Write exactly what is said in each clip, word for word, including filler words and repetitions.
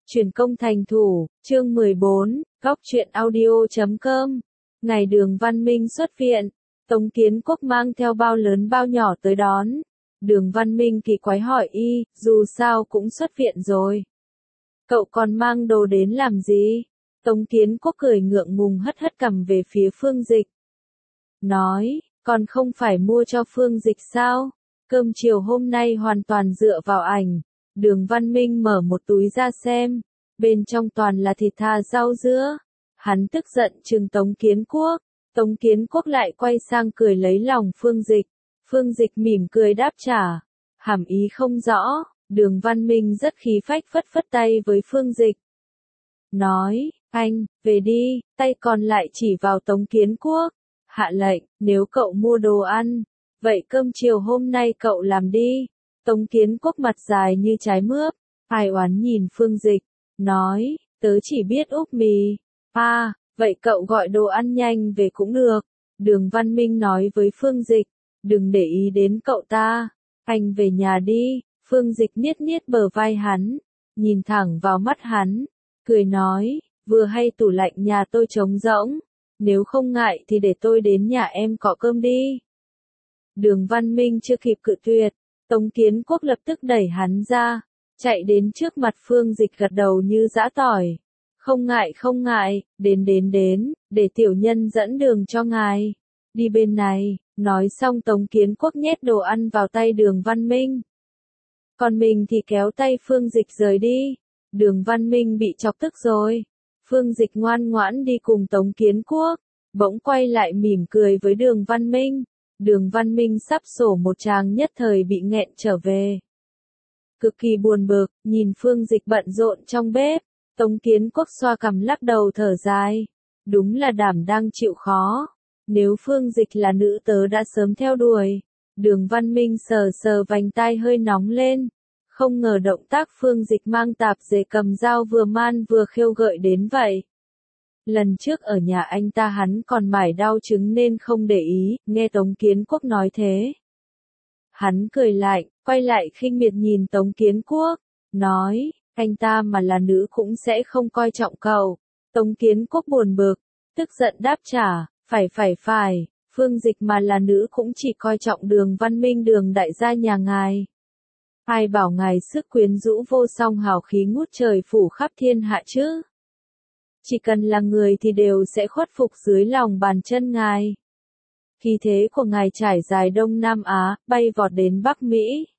Truyền công thành thủ, chương mười bốn, góc truyện audio chấm com. Ngày Đường Văn Minh xuất viện, Tống Kiến Quốc mang theo bao lớn bao nhỏ tới đón. Đường Văn Minh kỳ quái hỏi y, dù sao cũng xuất viện rồi. Cậu còn mang đồ đến làm gì? Tống Kiến Quốc cười ngượng ngùng hất hất cằm về phía Phương Dịch. Nói, còn không phải mua cho Phương Dịch sao? Cơm chiều hôm nay hoàn toàn dựa vào ảnh. Đường Văn Minh mở một túi ra xem, bên trong toàn là thịt thà rau dưa. Hắn tức giận trừng Tống Kiến Quốc, Tống Kiến Quốc lại quay sang cười lấy lòng Phương Dịch. Phương Dịch mỉm cười đáp trả, hàm ý không rõ. Đường Văn Minh rất khí phách phất phất tay với Phương Dịch. Nói, anh, về đi, tay còn lại chỉ vào Tống Kiến Quốc. Hạ lệnh, nếu cậu mua đồ ăn, vậy cơm chiều hôm nay cậu làm đi. Tống Kiến Quốc mặt dài như trái mướp, ai oán nhìn Phương Dịch, nói, tớ chỉ biết úp mì. À, vậy cậu gọi đồ ăn nhanh về cũng được. Đường Văn Minh nói với Phương Dịch, đừng để ý đến cậu ta, anh về nhà đi. Phương Dịch niết niết bờ vai hắn, nhìn thẳng vào mắt hắn, cười nói, vừa hay tủ lạnh nhà tôi trống rỗng, nếu không ngại thì để tôi đến nhà em cọ cơm đi. Đường Văn Minh chưa kịp cự tuyệt, Tống Kiến Quốc lập tức đẩy hắn ra, chạy đến trước mặt Phương Dịch gật đầu như giã tỏi. Không ngại không ngại, đến đến đến, để tiểu nhân dẫn đường cho ngài. Đi bên này, nói xong Tống Kiến Quốc nhét đồ ăn vào tay Đường Văn Minh. Còn mình thì kéo tay Phương Dịch rời đi. Đường Văn Minh bị chọc tức rồi. Phương Dịch ngoan ngoãn đi cùng Tống Kiến Quốc, bỗng quay lại mỉm cười với Đường Văn Minh. Đường Văn Minh sắp sổ một tràng nhất thời bị nghẹn trở về. Cực kỳ buồn bực, nhìn Phương Dịch bận rộn trong bếp, Tống Kiến Quốc xoa cằm lắc đầu thở dài. Đúng là đảm đang chịu khó. Nếu Phương Dịch là nữ tớ đã sớm theo đuổi. Đường Văn Minh sờ sờ vành tai hơi nóng lên. Không ngờ động tác Phương Dịch mang tạp dề cầm dao vừa man vừa khiêu gợi đến vậy. Lần trước ở nhà anh ta hắn còn mải đau chứng nên không để ý, nghe Tống Kiến Quốc nói thế. Hắn cười lại, quay lại khinh miệt nhìn Tống Kiến Quốc, nói, anh ta mà là nữ cũng sẽ không coi trọng cậu. Tống Kiến Quốc buồn bực, tức giận đáp trả, phải phải phải, Phương Dịch mà là nữ cũng chỉ coi trọng Đường Văn Minh Đường đại gia nhà ngài. Ai bảo ngài sức quyến rũ vô song hào khí ngút trời phủ khắp thiên hạ chứ? Chỉ cần là người thì đều sẽ khuất phục dưới lòng bàn chân ngài. Khí thế của ngài trải dài Đông Nam Á, bay vọt đến Bắc Mỹ.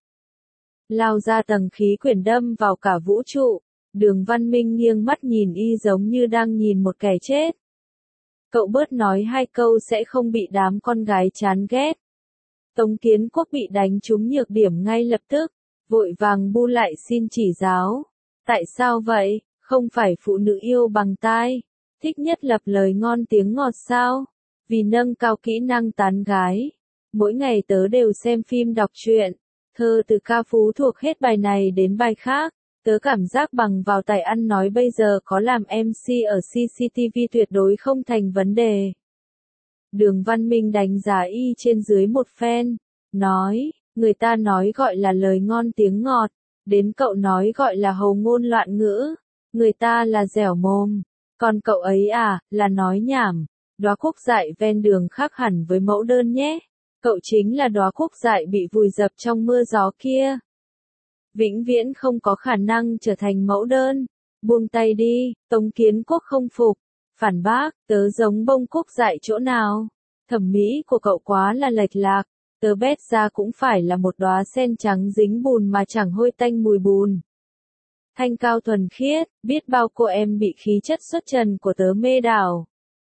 Lao ra tầng khí quyển đâm vào cả vũ trụ. Đường Văn Minh nghiêng mắt nhìn y giống như đang nhìn một kẻ chết. Cậu bớt nói hai câu sẽ không bị đám con gái chán ghét. Tống Kiến Quốc bị đánh trúng nhược điểm ngay lập tức, vội vàng bu lại xin chỉ giáo. Tại sao vậy? Không phải phụ nữ yêu bằng tai, thích nhất lập lời ngon tiếng ngọt sao? Vì nâng cao kỹ năng tán gái. Mỗi ngày tớ đều xem phim đọc truyện, thơ từ ca phú thuộc hết bài này đến bài khác. Tớ cảm giác bằng vào tài ăn nói bây giờ có làm em xê ở xê xê tê vê tuyệt đối không thành vấn đề. Đường Văn Minh đánh giá y trên dưới một phen, nói, người ta nói gọi là lời ngon tiếng ngọt, đến cậu nói gọi là hầu ngôn loạn ngữ. Người ta là dẻo mồm, còn cậu ấy à, là nói nhảm. Đóa cúc dại ven đường khác hẳn với mẫu đơn nhé. Cậu chính là đóa cúc dại bị vùi dập trong mưa gió kia. Vĩnh viễn không có khả năng trở thành mẫu đơn. Buông tay đi. Tống Kiến Quốc không phục, phản bác, tớ giống bông cúc dại chỗ nào? Thẩm mỹ của cậu quá là lệch lạc. Tớ bét ra cũng phải là một đóa sen trắng dính bùn mà chẳng hôi tanh mùi bùn. Thanh cao thuần khiết, biết bao cô em bị khí chất xuất trần của tớ mê đảo.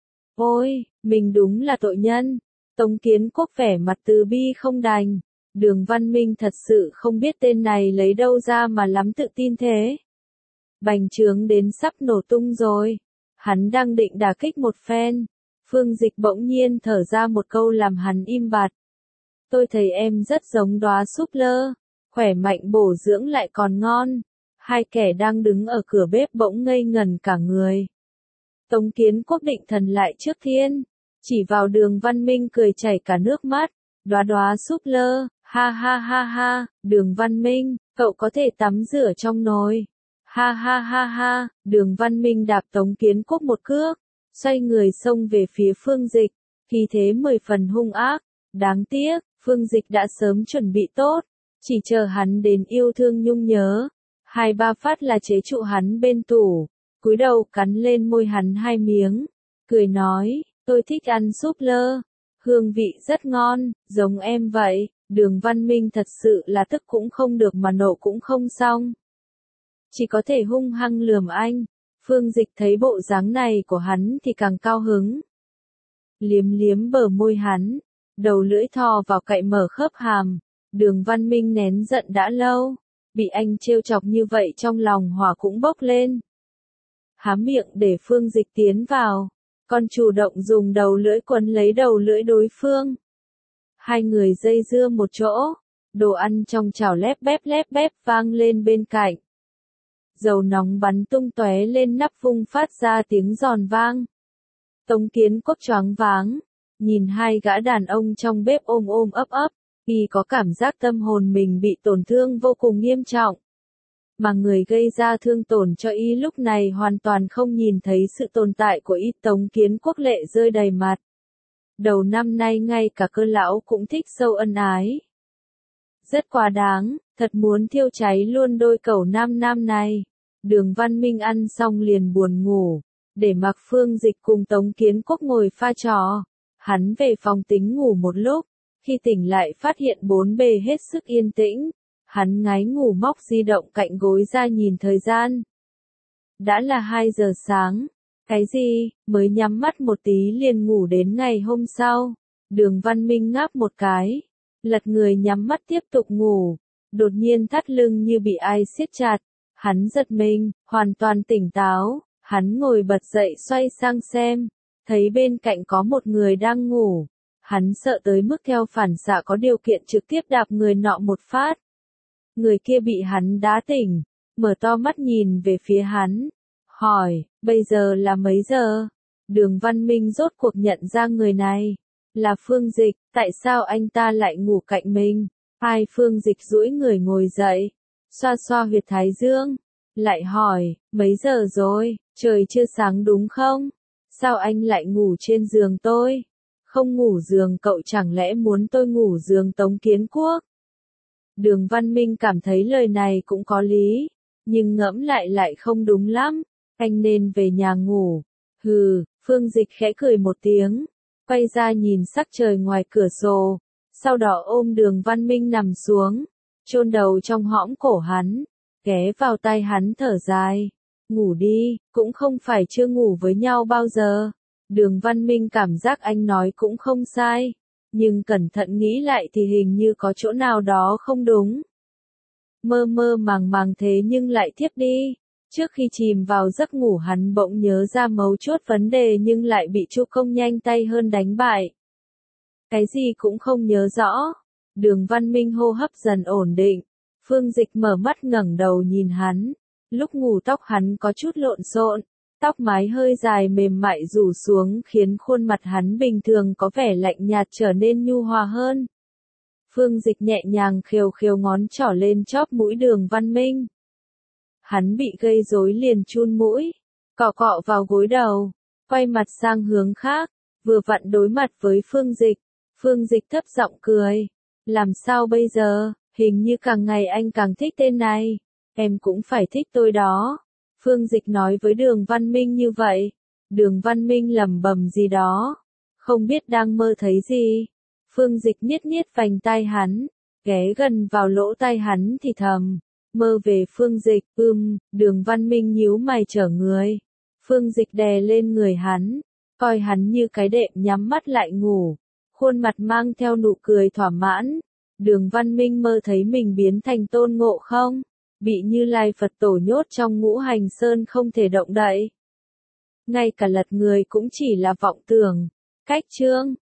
Ôi, mình đúng là tội nhân. Tống Kiến Quốc vẻ mặt từ bi không đành. Đường Văn Minh thật sự không biết tên này lấy đâu ra mà lắm tự tin thế. Bành trướng đến sắp nổ tung rồi. Hắn đang định đả kích một phen. Phương Dịch bỗng nhiên thở ra một câu làm hắn im bặt. Tôi thấy em rất giống đóa súp lơ, khỏe mạnh bổ dưỡng lại còn ngon. Hai kẻ đang đứng ở cửa bếp bỗng ngây ngẩn cả người. Tống Kiến Quốc định thần lại trước thiên, chỉ vào Đường Văn Minh cười chảy cả nước mắt. Đóa đóa súp lơ, ha ha ha ha, Đường Văn Minh, cậu có thể tắm rửa trong nồi. Ha ha ha ha, Đường Văn Minh đạp Tống Kiến Quốc một cước, xoay người xông về phía Phương Dịch, khí thế mười phần hung ác. Đáng tiếc, Phương Dịch đã sớm chuẩn bị tốt, chỉ chờ hắn đến yêu thương nhung nhớ. Hai ba phát là chế trụ hắn bên tủ, cúi đầu cắn lên môi hắn hai miếng, cười nói, tôi thích ăn súp lơ, hương vị rất ngon, giống em vậy. Đường Văn Minh thật sự là tức cũng không được mà nộ cũng không xong, chỉ có thể hung hăng lườm anh. Phương Dịch thấy bộ dáng này của hắn thì càng cao hứng, liếm liếm bờ môi hắn, đầu lưỡi thò vào cạy mở khớp hàm. Đường Văn Minh nén giận đã lâu, bị anh trêu chọc như vậy trong lòng hỏa cũng bốc lên. Há miệng để Phương Dịch tiến vào, còn chủ động dùng đầu lưỡi quấn lấy đầu lưỡi đối phương. Hai người dây dưa một chỗ, đồ ăn trong chảo lép bép lép bép vang lên bên cạnh. Dầu nóng bắn tung tóe lên nắp vung phát ra tiếng giòn vang. Tống Kiến Quốc choáng váng, nhìn hai gã đàn ông trong bếp ôm ôm ấp ấp, y có cảm giác tâm hồn mình bị tổn thương vô cùng nghiêm trọng. Mà người gây ra thương tổn cho y lúc này hoàn toàn không nhìn thấy sự tồn tại của y. Tống Kiến Quốc lệ rơi đầy mặt. Đầu năm nay ngay cả cơ lão cũng thích sâu ân ái. Rất quá đáng, thật muốn thiêu cháy luôn đôi cẩu nam nam này. Đường Văn Minh ăn xong liền buồn ngủ, để mặc Phương Dịch cùng Tống Kiến Quốc ngồi pha trò. Hắn về phòng tính ngủ một lúc, khi tỉnh lại phát hiện bốn bề hết sức yên tĩnh. Hắn ngái ngủ móc di động cạnh gối ra nhìn thời gian. Đã là hai giờ sáng. Cái gì, mới nhắm mắt một tí liền ngủ đến ngày hôm sau. Đường Văn Minh ngáp một cái, lật người nhắm mắt tiếp tục ngủ. Đột nhiên thắt lưng như bị ai siết chặt. Hắn giật mình, hoàn toàn tỉnh táo. Hắn ngồi bật dậy xoay sang xem, thấy bên cạnh có một người đang ngủ. Hắn sợ tới mức theo phản xạ có điều kiện trực tiếp đạp người nọ một phát. Người kia bị hắn đá tỉnh, mở to mắt nhìn về phía hắn, hỏi, bây giờ là mấy giờ? Đường Văn Minh rốt cuộc nhận ra người này là Phương Dịch. Tại sao anh ta lại ngủ cạnh mình? Hai. Phương Dịch duỗi người ngồi dậy, xoa xoa huyệt thái dương, lại hỏi, mấy giờ rồi, trời chưa sáng đúng không? Sao anh lại ngủ trên giường tôi? Không ngủ giường cậu chẳng lẽ muốn tôi ngủ giường Tống Kiến Quốc? Đường Văn Minh cảm thấy lời này cũng có lý, nhưng ngẫm lại lại không đúng lắm, anh nên về nhà ngủ. Hừ. Phương Dịch khẽ cười một tiếng, quay ra nhìn sắc trời ngoài cửa sổ, sau đó ôm Đường Văn Minh nằm xuống, chôn đầu trong hõm cổ hắn, ghé vào tai hắn thở dài. Ngủ đi, cũng không phải chưa ngủ với nhau bao giờ. Đường Văn Minh cảm giác anh nói cũng không sai, nhưng cẩn thận nghĩ lại thì hình như có chỗ nào đó không đúng. Mơ mơ màng màng thế nhưng lại thiếp đi. Trước khi chìm vào giấc ngủ hắn bỗng nhớ ra mấu chốt vấn đề nhưng lại bị Chu Công nhanh tay hơn đánh bại. Cái gì cũng không nhớ rõ. Đường Văn Minh hô hấp dần ổn định. Phương Dịch mở mắt ngẩng đầu nhìn hắn. Lúc ngủ tóc hắn có chút lộn xộn, tóc mái hơi dài mềm mại rủ xuống khiến khuôn mặt hắn bình thường có vẻ lạnh nhạt trở nên nhu hòa hơn. Phương Dịch nhẹ nhàng khều khều ngón trỏ lên chóp mũi Đường Văn Minh. Hắn bị gây rối liền chun mũi, cọ cọ vào gối đầu, quay mặt sang hướng khác, vừa vặn đối mặt với Phương Dịch. Phương Dịch thấp giọng cười. Làm sao bây giờ, hình như càng ngày anh càng thích tên này. Em cũng phải thích tôi đó. Phương Dịch nói với Đường Văn Minh như vậy. Đường Văn Minh lẩm bẩm gì đó, không biết đang mơ thấy gì. Phương Dịch niết niết vành tai hắn, ghé gần vào lỗ tai hắn thì thầm. Mơ về Phương Dịch. Ưm. Đường Văn Minh nhíu mày trở người. Phương Dịch đè lên người hắn, coi hắn như cái đệm nhắm mắt lại ngủ, khuôn mặt mang theo nụ cười thỏa mãn. Đường Văn Minh mơ thấy mình biến thành Tôn Ngộ Không, bị Như Lai Phật Tổ nhốt trong Ngũ Hành Sơn không thể động đậy. Ngay cả lật người cũng chỉ là vọng tưởng. Cách chương